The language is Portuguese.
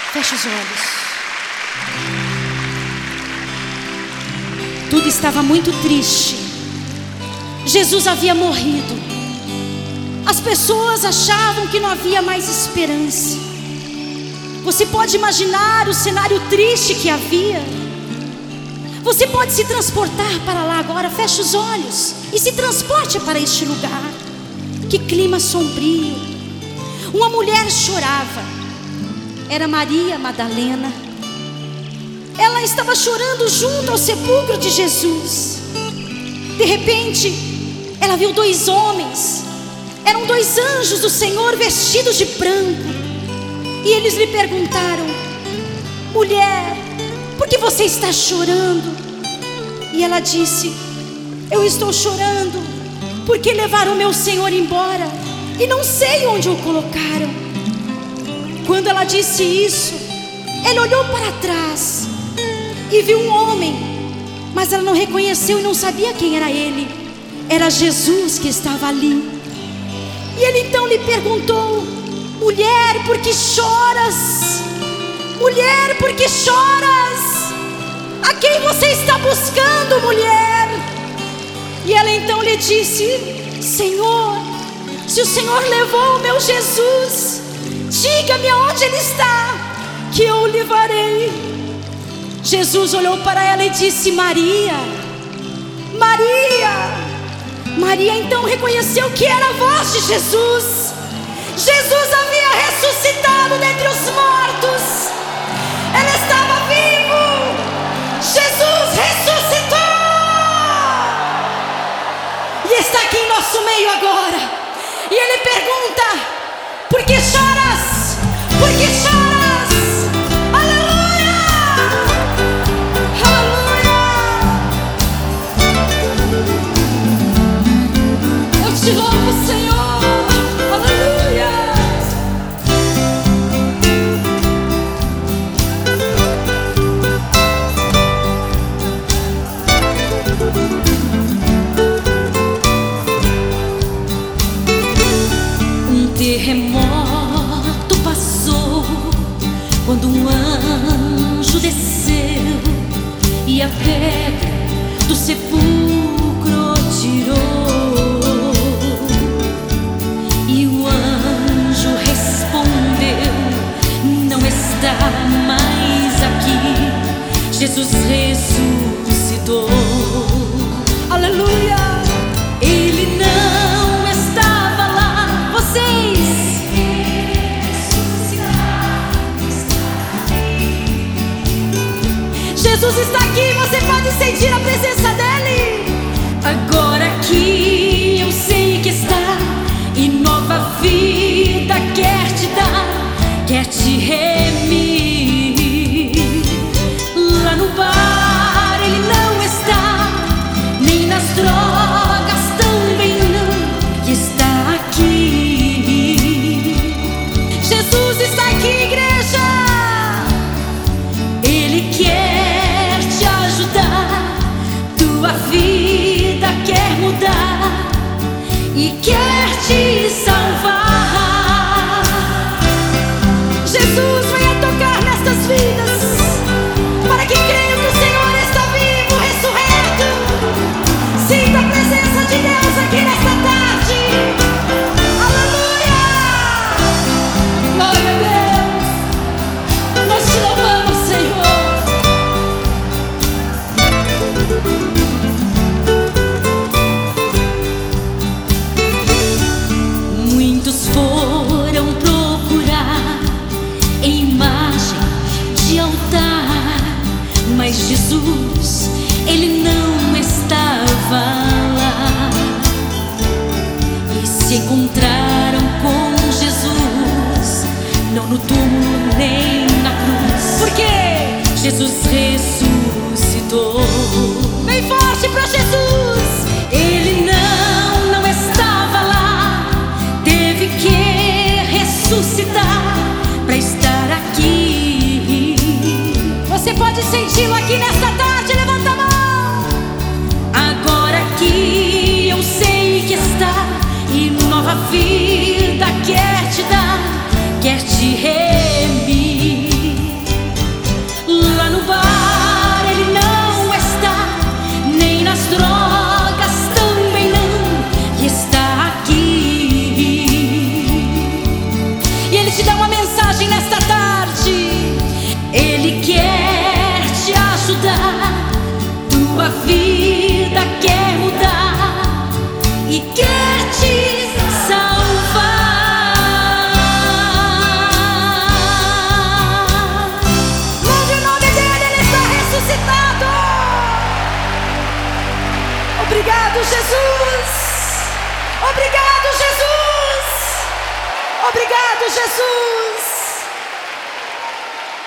Feche os olhos. Tudo estava muito triste. Jesus havia morrido. As pessoas achavam que não havia mais esperança. Você pode imaginar o cenário triste que havia. Você pode se transportar para lá agora. Feche os olhos e se transporte para este lugar. Que clima sombrio. Uma mulher chorava. Era Maria Madalena. Ela estava chorando junto ao sepulcro de Jesus. De repente, ela viu dois homens. Eram dois anjos do Senhor vestidos de branco. E eles lhe perguntaram: mulher, por que você está chorando? E ela disse: eu estou chorando porque levaram meu Senhor embora e não sei onde o colocaram. Quando ela disse isso, ele olhou para trás e viu um homem, mas ela não reconheceu e não sabia quem era ele. Era Jesus que estava ali. E ele então lhe perguntou: mulher, por que choras? Mulher, por que choras? A quem você está buscando, mulher? E ela então lhe disse: Senhor, se o Senhor levou o meu Jesus, diga-me aonde ele está, que eu o levarei. Jesus olhou para ela e disse: Maria. Maria. Maria então reconheceu que era a voz de Jesus. Jesus havia ressuscitado dentre os mortos. Ele estava vivo. Jesus ressuscitou e está aqui em nosso meio agora. E ele pergunta: por que choras? Por que choras? Aleluia! Aleluia! Eu te louvo, Senhor. Terremoto passou quando um anjo desceu e a pedra do sepulcro tirou. E o anjo respondeu: não está mais aqui, Jesus ressuscitou. Aleluia! Ele não estava lá. Vocês, Jesus está aqui, você pode sentir a presença dele. Agora que eu sei que está, e nova vida quer te dar, quer te remir. Lá no bar ele não está, nem nas drogas também não, que está aqui. Jesus está aqui, igreja. Ele quer te ajudar, tua vida quer mudar e quer te salvar. Jesus venha tocar nestas vidas, para que creiam que o Senhor está vivo, ressurreto. Sinta a presença de Deus aqui nesta tarde. Aleluia! Glória a Deus. Nós te louvamos, Senhor. Muitos foram procurar imagem de altar, mas Jesus, ele não estava lá. E se encontraram com Jesus, não no túmulo nem na cruz, porque Jesus ressuscitou. Bem forte para Jesus. Ele não estava lá, teve que ressuscitar para estar aqui. Você pode senti-lo aqui nesta tarde, levanta a mão. Agora que eu sei que está, e nova vida quer te dar, quer te remir. Jesus. Obrigado, Jesus. Obrigado, Jesus.